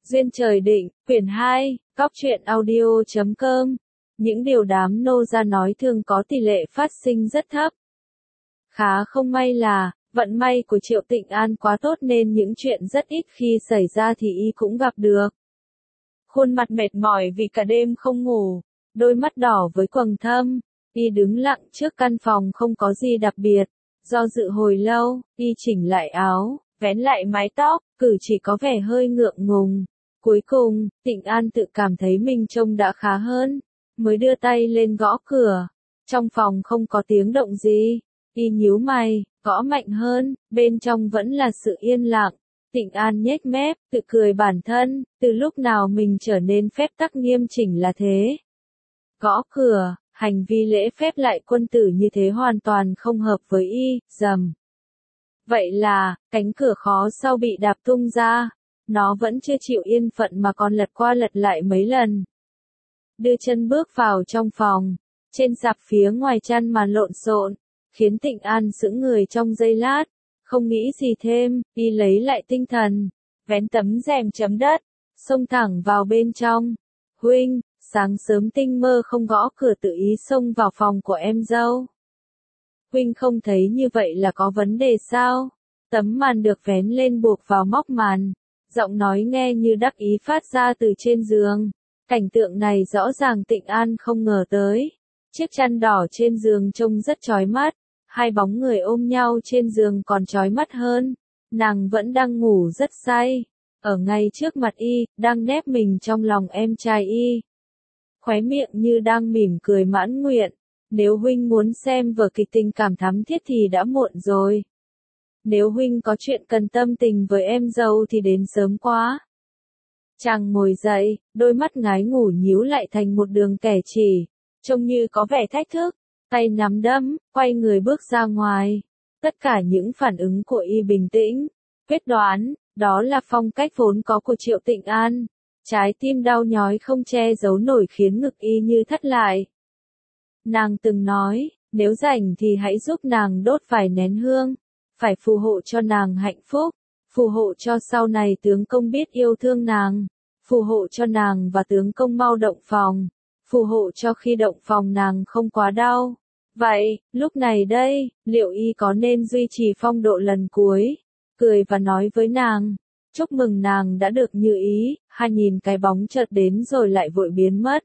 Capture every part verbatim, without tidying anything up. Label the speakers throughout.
Speaker 1: Duyên trời định, quyển hai, góc truyện audio chấm com. Những điều đám nô ra nói thường có tỷ lệ phát sinh rất thấp. Khá không may là, vận may của Triệu Tịnh An quá tốt nên những chuyện rất ít khi xảy ra thì y cũng gặp được. Khuôn mặt mệt mỏi vì cả đêm không ngủ, đôi mắt đỏ với quầng thâm, y đứng lặng trước căn phòng không có gì đặc biệt. Do dự hồi lâu, y chỉnh lại áo, vén lại mái tóc, cử chỉ có vẻ hơi ngượng ngùng. Cuối cùng, Tịnh An tự cảm thấy mình trông đã khá hơn, mới đưa tay lên gõ cửa. Trong phòng không có tiếng động gì, y nhíu mày, gõ mạnh hơn, bên trong vẫn là sự yên lặng. Tịnh An nhếch mép, tự cười bản thân, từ lúc nào mình trở nên phép tắc nghiêm chỉnh là thế. Gõ cửa, hành vi lễ phép lại quân tử như thế hoàn toàn không hợp với y, rầm. Vậy là, cánh cửa khó sau bị đạp tung ra, nó vẫn chưa chịu yên phận mà còn lật qua lật lại mấy lần. Đưa chân bước vào trong phòng, trên sạp phía ngoài chăn màn lộn xộn, khiến Tịnh An sững người trong giây lát, không nghĩ gì thêm, y lấy lại tinh thần, vén tấm rèm chấm đất, xông thẳng vào bên trong. Huynh, sáng sớm tinh mơ không gõ cửa tự ý xông vào phòng của em dâu. Huynh không thấy như vậy là có vấn đề sao? Tấm màn được vén lên buộc vào móc màn, giọng nói nghe như đắc ý phát ra từ trên giường. Cảnh tượng này rõ ràng Tịnh An không ngờ tới. Chiếc chăn đỏ trên giường trông rất chói mắt, hai bóng người ôm nhau trên giường còn chói mắt hơn. Nàng vẫn đang ngủ rất say, ở ngay trước mặt y, đang nép mình trong lòng em trai y. Khóe miệng như đang mỉm cười mãn nguyện. Nếu huynh muốn xem vở kịch tình cảm thắm thiết thì đã muộn rồi. Nếu huynh có chuyện cần tâm tình với em dâu thì đến sớm quá. Chàng ngồi dậy, đôi mắt ngái ngủ nhíu lại thành một đường kẻ chỉ, trông như có vẻ thách thức, tay nắm đấm, quay người bước ra ngoài. Tất cả những phản ứng của y bình tĩnh, quyết đoán, đó là phong cách vốn có của Triệu Tịnh An. Trái tim đau nhói không che giấu nổi khiến ngực y như thắt lại. Nàng từng nói, nếu rảnh thì hãy giúp nàng đốt vài nén hương, phải phù hộ cho nàng hạnh phúc, phù hộ cho sau này tướng công biết yêu thương nàng, phù hộ cho nàng và tướng công mau động phòng, phù hộ cho khi động phòng nàng không quá đau. Vậy, lúc này đây, liệu y có nên duy trì phong độ lần cuối, cười và nói với nàng, chúc mừng nàng đã được như ý, hay nhìn cái bóng chợt đến rồi lại vội biến mất.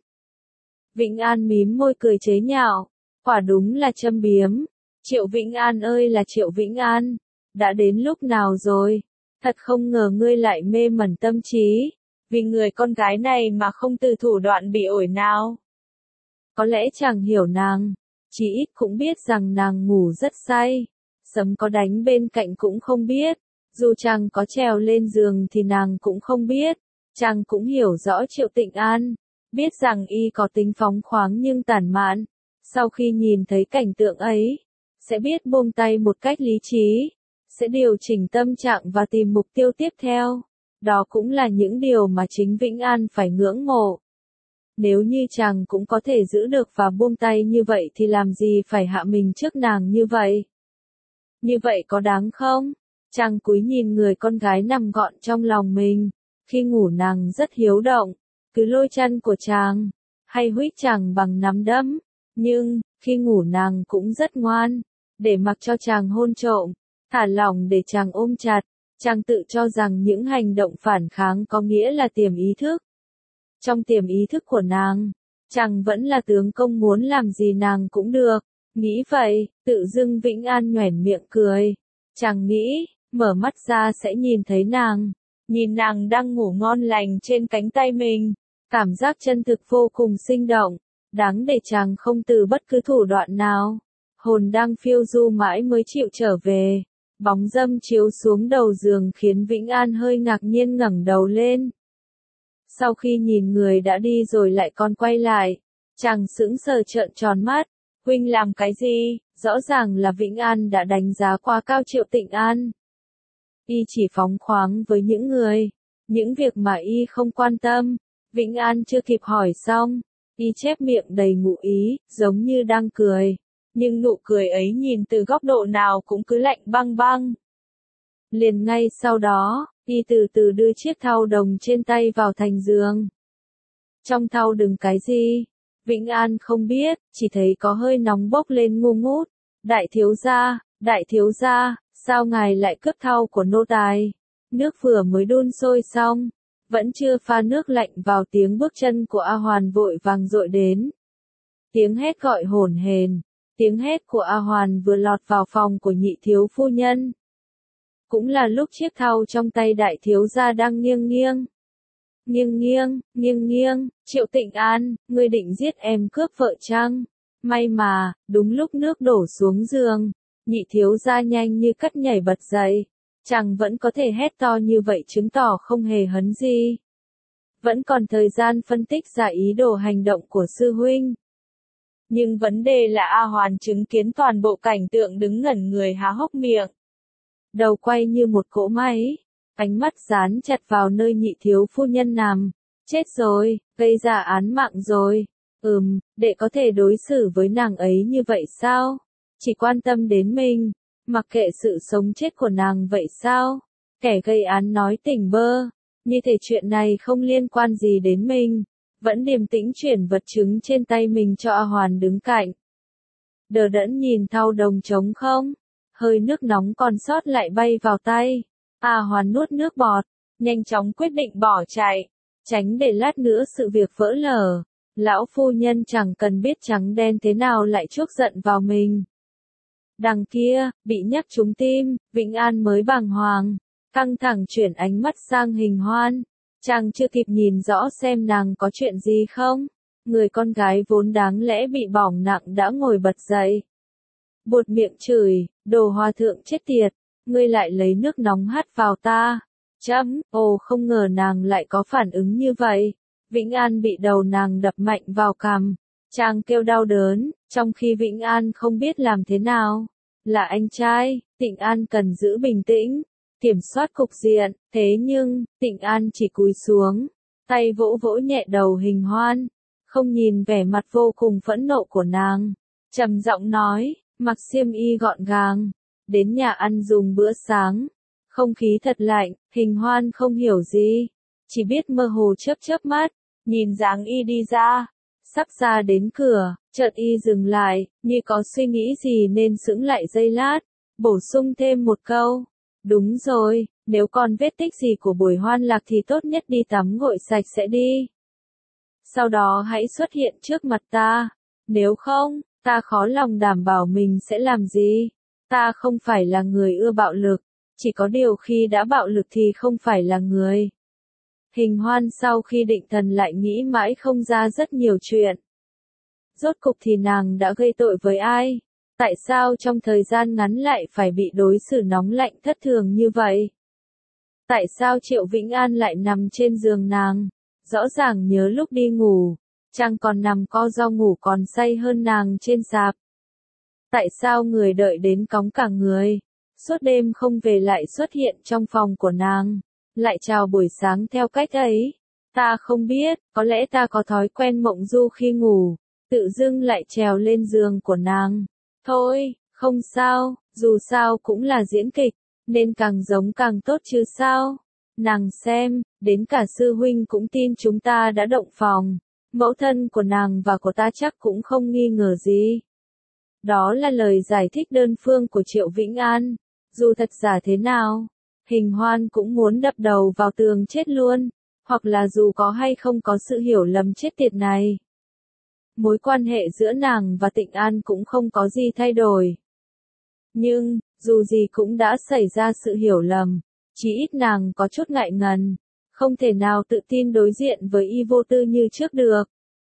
Speaker 1: Vĩnh An mím môi cười chế nhạo, quả đúng là châm biếm. Triệu Vĩnh An ơi là Triệu Vĩnh An, đã đến lúc nào rồi? Thật không ngờ ngươi lại mê mẩn tâm trí, vì người con gái này mà không từ thủ đoạn bị ổi nào. Có lẽ chàng hiểu nàng, chỉ ít cũng biết rằng nàng ngủ rất say, sấm có đánh bên cạnh cũng không biết, dù chàng có trèo lên giường thì nàng cũng không biết. Chàng cũng hiểu rõ Triệu Tịnh An, biết rằng y có tính phóng khoáng nhưng tản mạn. Sau khi nhìn thấy cảnh tượng ấy, sẽ biết buông tay một cách lý trí, sẽ điều chỉnh tâm trạng và tìm mục tiêu tiếp theo. Đó cũng là những điều mà chính Vĩnh An phải ngưỡng mộ. Nếu như chàng cũng có thể giữ được và buông tay như vậy thì làm gì phải hạ mình trước nàng như vậy? Như vậy có đáng không? Chàng cúi nhìn người con gái nằm gọn trong lòng mình. Khi ngủ nàng rất hiếu động, cứ lôi chân của chàng, hay huýt chàng bằng nắm đấm. Nhưng, khi ngủ nàng cũng rất ngoan, để mặc cho chàng hôn trộm, thả lỏng để chàng ôm chặt. Chàng tự cho rằng những hành động phản kháng có nghĩa là tiềm ý thức. Trong tiềm ý thức của nàng, chàng vẫn là tướng công muốn làm gì nàng cũng được. Nghĩ vậy, tự dưng Vĩnh An nhoẻn miệng cười. Chàng nghĩ, mở mắt ra sẽ nhìn thấy nàng. Nhìn nàng đang ngủ ngon lành trên cánh tay mình. Cảm giác chân thực vô cùng sinh động. Đáng để chàng không từ bất cứ thủ đoạn nào. Hồn đang phiêu du mãi mới chịu trở về. Bóng dâm chiếu xuống đầu giường khiến Vĩnh An hơi ngạc nhiên ngẩng đầu lên. Sau khi nhìn người đã đi rồi lại còn quay lại, chàng sững sờ trợn tròn mắt. Huynh làm cái gì? Rõ ràng là Vĩnh An đã đánh giá quá cao Triệu Tịnh An. Y chỉ phóng khoáng với những người, những việc mà y không quan tâm. Vĩnh An chưa kịp hỏi xong, y chép miệng đầy ngụ ý, giống như đang cười. Nhưng nụ cười ấy nhìn từ góc độ nào cũng cứ lạnh băng băng. Liền ngay sau đó, Y từ từ đưa chiếc thau đồng trên tay vào thành giường. Trong thau đựng cái gì? Vĩnh An không biết, chỉ thấy có hơi nóng bốc lên ngu ngút. Đại thiếu gia, đại thiếu gia, sao ngài lại cướp thau của nô tài? Nước vừa mới đun sôi xong, vẫn chưa pha nước lạnh vào, tiếng bước chân của A Hoàn vội vàng dội đến. Tiếng hét gọi hổn hển, tiếng hét của A Hoàn vừa lọt vào phòng của nhị thiếu phu nhân. Cũng là lúc chiếc thau trong tay đại thiếu gia đang nghiêng nghiêng. Nghiêng nghiêng, nghiêng nghiêng, Triệu Tịnh An, ngươi định giết em cướp vợ chăng? May mà, đúng lúc nước đổ xuống giường, nhị thiếu gia nhanh như cắt nhảy bật dậy. Chàng vẫn có thể hét to như vậy chứng tỏ không hề hấn gì. Vẫn còn thời gian phân tích ra ý đồ hành động của sư huynh. Nhưng vấn đề là A Hoàn chứng kiến toàn bộ cảnh tượng đứng ngẩn người há hốc miệng. Đầu quay như một cỗ máy, ánh mắt dán chặt vào nơi nhị thiếu phu nhân nằm. Chết rồi, gây ra án mạng rồi. Ừm, đệ có thể đối xử với nàng ấy như vậy sao? Chỉ quan tâm đến mình, mặc kệ sự sống chết của nàng vậy sao? Kẻ gây án nói tỉnh bơ, như thể chuyện này không liên quan gì đến mình. Vẫn điềm tĩnh chuyển vật chứng trên tay mình cho A Hoàn đứng cạnh. Đờ đẫn nhìn thau đồng trống không, hơi nước nóng còn sót lại bay vào tay. A Hoàn nuốt nước bọt, nhanh chóng quyết định bỏ chạy, tránh để lát nữa sự việc vỡ lở. Lão phu nhân chẳng cần biết trắng đen thế nào lại chuốc giận vào mình. Đằng kia, bị nhắc trúng tim, Vĩnh An mới bàng hoàng, căng thẳng chuyển ánh mắt sang Hình Hoan. Chàng chưa kịp nhìn rõ xem nàng có chuyện gì không, người con gái vốn đáng lẽ bị bỏng nặng đã ngồi bật dậy. Buột miệng chửi, đồ hòa thượng chết tiệt, ngươi lại lấy nước nóng hắt vào ta. Chấm, ồ không ngờ nàng lại có phản ứng như vậy. Vĩnh An bị đầu nàng đập mạnh vào cằm, chàng kêu đau đớn, trong khi Vĩnh An không biết làm thế nào. Là anh trai, Tịnh An cần giữ bình tĩnh, kiểm soát cục diện, thế nhưng, Tịnh An chỉ cúi xuống, tay vỗ vỗ nhẹ đầu Hình Hoan, không nhìn vẻ mặt vô cùng phẫn nộ của nàng, trầm giọng nói, mặc xiêm y gọn gàng, đến nhà ăn dùng bữa sáng, không khí thật lạnh. Hình Hoan không hiểu gì, chỉ biết mơ hồ chớp chớp mắt, nhìn dáng y đi ra, sắp ra đến cửa, chợt y dừng lại, như có suy nghĩ gì nên sững lại giây lát, bổ sung thêm một câu. Đúng rồi, nếu còn vết tích gì của buổi hoan lạc thì tốt nhất đi tắm gội sạch sẽ đi. Sau đó hãy xuất hiện trước mặt ta, nếu không, ta khó lòng đảm bảo mình sẽ làm gì. Ta không phải là người ưa bạo lực, chỉ có điều khi đã bạo lực thì không phải là người. Hình Hoan sau khi định thần lại nghĩ mãi không ra rất nhiều chuyện. Rốt cục thì nàng đã gây tội với ai? Tại sao trong thời gian ngắn lại phải bị đối xử nóng lạnh thất thường như vậy? Tại sao Triệu Vĩnh An lại nằm trên giường nàng? Rõ ràng nhớ lúc đi ngủ, chàng còn nằm co ro ngủ còn say hơn nàng trên sạp. Tại sao người đợi đến cóng cả người, suốt đêm không về lại xuất hiện trong phòng của nàng, lại chào buổi sáng theo cách ấy? Ta không biết, có lẽ ta có thói quen mộng du khi ngủ, tự dưng lại trèo lên giường của nàng. Thôi, không sao, dù sao cũng là diễn kịch, nên càng giống càng tốt chứ sao. Nàng xem, đến cả sư huynh cũng tin chúng ta đã động phòng, mẫu thân của nàng và của ta chắc cũng không nghi ngờ gì. Đó là lời giải thích đơn phương của Triệu Vĩnh An, dù thật giả thế nào, Hình Hoan cũng muốn đập đầu vào tường chết luôn, hoặc là dù có hay không có sự hiểu lầm chết tiệt này. Mối quan hệ giữa nàng và Tịnh An cũng không có gì thay đổi. Nhưng, dù gì cũng đã xảy ra sự hiểu lầm, chỉ ít nàng có chút ngại ngần, không thể nào tự tin đối diện với y vô tư như trước được.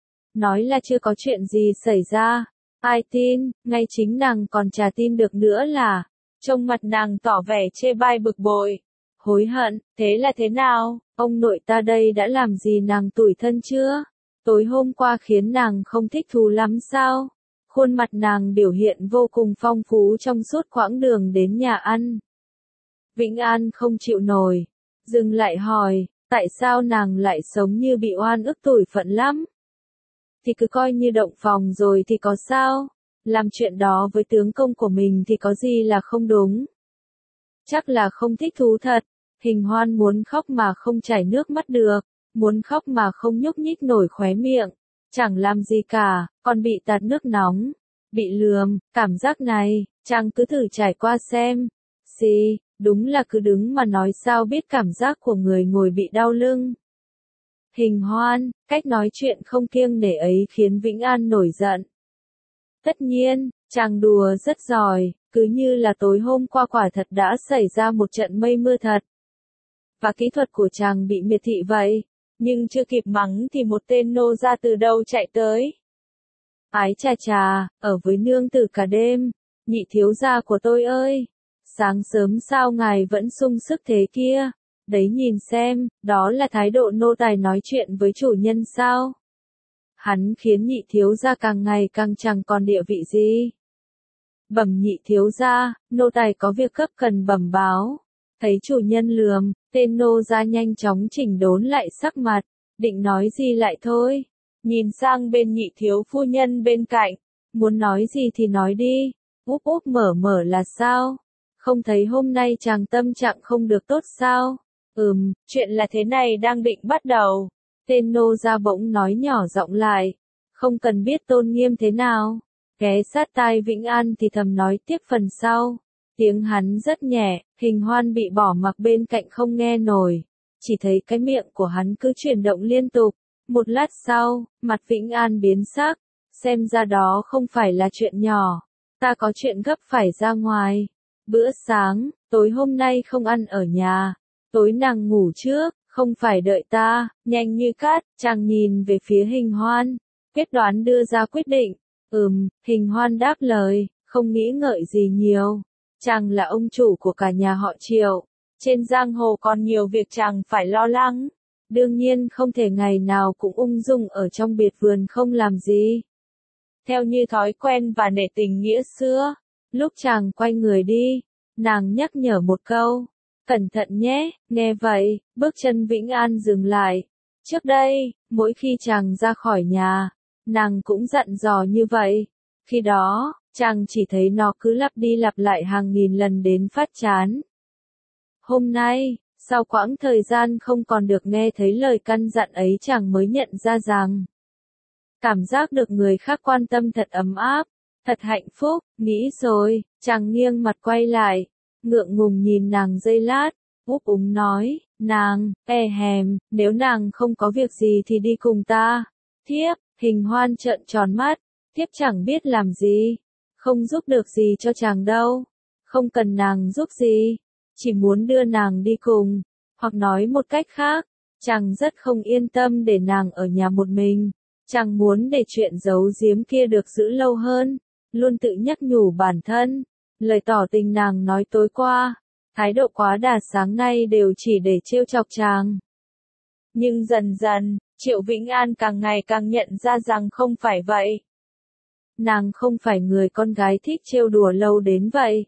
Speaker 1: Nói là chưa có chuyện gì xảy ra, ai tin, ngay chính nàng còn chả tin được nữa là, trông mặt nàng tỏ vẻ chê bai bực bội, hối hận, thế là thế nào, ông nội ta đây đã làm gì nàng tủi thân chưa? Tối hôm qua khiến nàng không thích thú lắm sao? Khuôn mặt nàng biểu hiện vô cùng phong phú trong suốt quãng đường đến nhà ăn. Vĩnh An không chịu nổi, dừng lại hỏi, tại sao nàng lại sống như bị oan ức tủi phận lắm? Thì cứ coi như động phòng rồi thì có sao? Làm chuyện đó với tướng công của mình thì có gì là không đúng? Chắc là không thích thú thật. Hình Hoan muốn khóc mà không chảy nước mắt được, muốn khóc mà không nhúc nhích nổi khóe miệng, chẳng làm gì cả, còn bị tạt nước nóng, bị lườm, cảm giác này, chàng cứ thử trải qua xem. Xì, đúng là cứ đứng mà nói sao biết cảm giác của người ngồi bị đau lưng. Hình Hoan, cách nói chuyện không kiêng nể ấy khiến Vĩnh An nổi giận. Tất nhiên, chàng đùa rất giỏi, cứ như là tối hôm qua quả thật đã xảy ra một trận mây mưa thật. Và kỹ thuật của chàng bị miệt thị vậy, nhưng chưa kịp mắng thì một tên nô ra từ đâu chạy tới. Ái chà chà, ở với nương tử cả đêm, nhị thiếu gia của tôi ơi, sáng sớm sao ngài vẫn sung sức thế kia, đấy nhìn xem, đó là thái độ nô tài nói chuyện với chủ nhân sao? Hắn khiến nhị thiếu gia càng ngày càng chẳng còn địa vị gì. Bẩm nhị thiếu gia, nô tài có việc cấp cần bẩm báo. Thấy chủ nhân lườm, tên nô gia nhanh chóng chỉnh đốn lại sắc mặt, định nói gì lại thôi. Nhìn sang bên nhị thiếu phu nhân bên cạnh, muốn nói gì thì nói đi, úp úp mở mở là sao? Không thấy hôm nay chàng tâm trạng không được tốt sao? Ừm, chuyện là thế này đang định bắt đầu. Tên nô gia bỗng nói nhỏ giọng lại, không cần biết tôn nghiêm thế nào. Ghé sát tai Vĩnh An thì thầm nói tiếp phần sau. Tiếng hắn rất nhẹ, Hình Hoan bị bỏ mặc bên cạnh không nghe nổi. Chỉ thấy cái miệng của hắn cứ chuyển động liên tục. Một lát sau, mặt Vĩnh An biến sắc. Xem ra đó không phải là chuyện nhỏ. Ta có chuyện gấp phải ra ngoài. Bữa sáng, tối hôm nay không ăn ở nhà. Tối nàng ngủ trước, không phải đợi ta. Nhanh như cát, chàng nhìn về phía Hình Hoan. Quyết đoán đưa ra quyết định. Ừm, Hình Hoan đáp lời, không nghĩ ngợi gì nhiều. Chàng là ông chủ của cả nhà họ Triệu. Trên giang hồ còn nhiều việc chàng phải lo lắng. Đương nhiên không thể ngày nào cũng ung dung ở trong biệt vườn không làm gì. Theo như thói quen và nể tình nghĩa xưa, lúc chàng quay người đi, nàng nhắc nhở một câu. Cẩn thận nhé, nghe vậy, bước chân Vĩnh An dừng lại. Trước đây, mỗi khi chàng ra khỏi nhà, nàng cũng dặn dò như vậy. Khi đó, chàng chỉ thấy nó cứ lặp đi lặp lại hàng nghìn lần đến phát chán. Hôm nay, sau quãng thời gian không còn được nghe thấy lời căn dặn ấy chàng mới nhận ra rằng cảm giác được người khác quan tâm thật ấm áp, thật hạnh phúc, nghĩ rồi, chàng nghiêng mặt quay lại, ngượng ngùng nhìn nàng giây lát, úp úng nói, nàng, e hèm, nếu nàng không có việc gì thì đi cùng ta. Thiếp, Hình Hoan trợn tròn mắt, thiếp chẳng biết làm gì, không giúp được gì cho chàng đâu, không cần nàng giúp gì, chỉ muốn đưa nàng đi cùng, hoặc nói một cách khác, chàng rất không yên tâm để nàng ở nhà một mình, chàng muốn để chuyện giấu giếm kia được giữ lâu hơn, luôn tự nhắc nhủ bản thân, lời tỏ tình nàng nói tối qua, thái độ quá đà sáng nay đều chỉ để trêu chọc chàng. Nhưng dần dần, Triệu Vĩnh An càng ngày càng nhận ra rằng không phải vậy. Nàng không phải người con gái thích trêu đùa lâu đến vậy.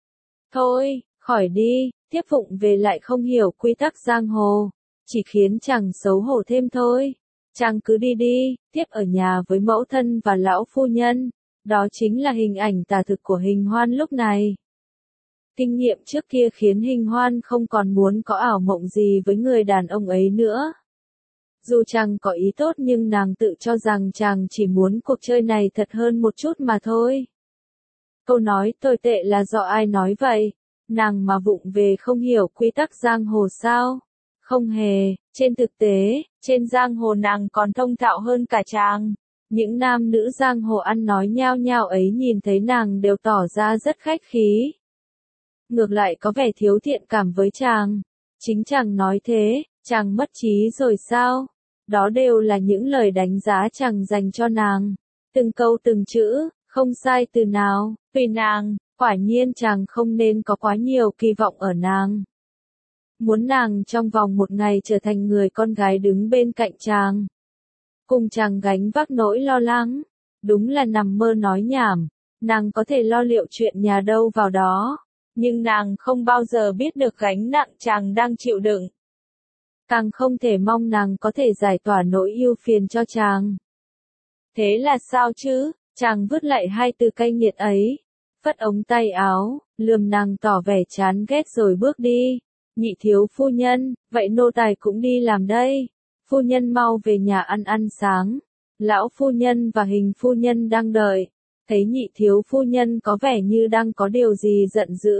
Speaker 1: Thôi, khỏi đi, tiếp phụng về lại không hiểu quy tắc giang hồ, chỉ khiến chàng xấu hổ thêm thôi. Chàng cứ đi đi, tiếp ở nhà với mẫu thân và lão phu nhân, đó chính là hình ảnh tả thực của Hình Hoan lúc này. Kinh nghiệm trước kia khiến Hình Hoan không còn muốn có ảo mộng gì với người đàn ông ấy nữa. Dù chàng có ý tốt nhưng nàng tự cho rằng chàng chỉ muốn cuộc chơi này thật hơn một chút mà thôi. Câu nói tồi tệ là do ai nói vậy? Nàng mà vụng về không hiểu quy tắc giang hồ sao? Không hề, trên thực tế, trên giang hồ nàng còn thông thạo hơn cả chàng. Những nam nữ giang hồ ăn nói nhao nhao ấy nhìn thấy nàng đều tỏ ra rất khách khí. Ngược lại có vẻ thiếu thiện cảm với chàng. Chính chàng nói thế, chàng mất trí rồi sao? Đó đều là những lời đánh giá chàng dành cho nàng. Từng câu từng chữ, không sai từ nào, tùy nàng, quả nhiên chàng không nên có quá nhiều kỳ vọng ở nàng. Muốn nàng trong vòng một ngày trở thành người con gái đứng bên cạnh chàng. Cùng chàng gánh vác nỗi lo lắng. Đúng là nằm mơ nói nhảm. Nàng có thể lo liệu chuyện nhà đâu vào đó. Nhưng nàng không bao giờ biết được gánh nặng chàng đang chịu đựng. Càng không thể mong nàng có thể giải tỏa nỗi ưu phiền cho chàng. Thế là sao chứ? Chàng vứt lại hai từ cay nghiệt ấy. Phất ống tay áo, lườm nàng tỏ vẻ chán ghét rồi bước đi. Nhị thiếu phu nhân, vậy nô tài cũng đi làm đây. Phu nhân mau về nhà ăn ăn sáng. Lão phu nhân và hình phu nhân đang đợi. Thấy nhị thiếu phu nhân có vẻ như đang có điều gì giận dữ.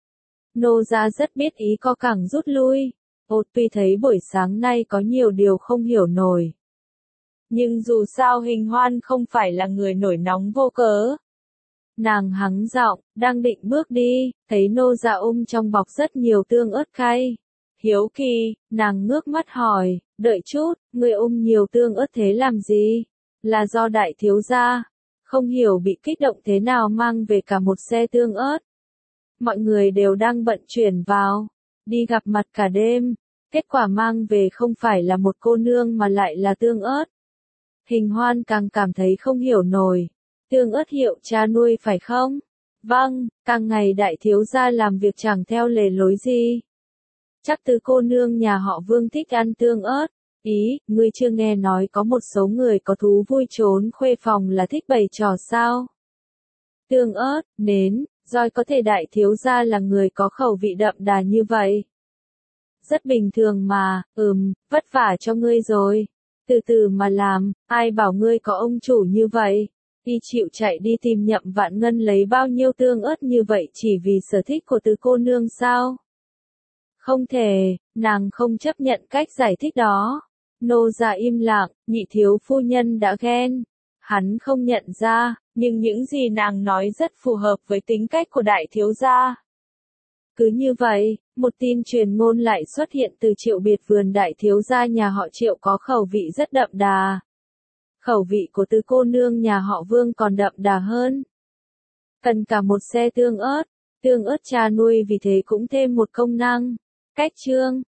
Speaker 1: Nô gia rất biết ý co cẳng rút lui. Ột tuy thấy buổi sáng nay có nhiều điều không hiểu nổi. Nhưng dù sao Hình Hoan không phải là người nổi nóng vô cớ. Nàng hắng giọng, đang định bước đi, thấy nô gia ôm trong bọc rất nhiều tương ớt cay. Hiếu kỳ, nàng ngước mắt hỏi, đợi chút, người ôm nhiều tương ớt thế làm gì? Là do đại thiếu gia, không hiểu bị kích động thế nào mang về cả một xe tương ớt. Mọi người đều đang bận chuyển vào, đi gặp mặt cả đêm, kết quả mang về không phải là một cô nương mà lại là tương ớt. Hình Hoan càng cảm thấy không hiểu nổi, tương ớt hiệu cha nuôi phải không? Vâng, càng ngày đại thiếu gia làm việc chẳng theo lề lối gì. Chắc từ cô nương nhà họ Vương thích ăn tương ớt. Ý, ngươi chưa nghe nói có một số người có thú vui trốn khuê phòng là thích bày trò sao? Tương ớt, nến, roi có thể đại thiếu gia là người có khẩu vị đậm đà như vậy. Rất bình thường mà, ừm, vất vả cho ngươi rồi. Từ từ mà làm, ai bảo ngươi có ông chủ như vậy. Y chịu chạy đi tìm Nhậm Vạn Ngân lấy bao nhiêu tương ớt như vậy chỉ vì sở thích của từ cô nương sao? Không thể, nàng không chấp nhận cách giải thích đó. Nô gia im lặng, nhị thiếu phu nhân đã ghen. Hắn không nhận ra, nhưng những gì nàng nói rất phù hợp với tính cách của đại thiếu gia. Cứ như vậy, một tin truyền ngôn lại xuất hiện từ Triệu Biệt Vườn đại thiếu gia nhà họ Triệu có khẩu vị rất đậm đà. Khẩu vị của từ cô nương nhà họ Vương còn đậm đà hơn. Cần cả một xe tương ớt, tương ớt cha nuôi vì thế cũng thêm một công năng. Cách chương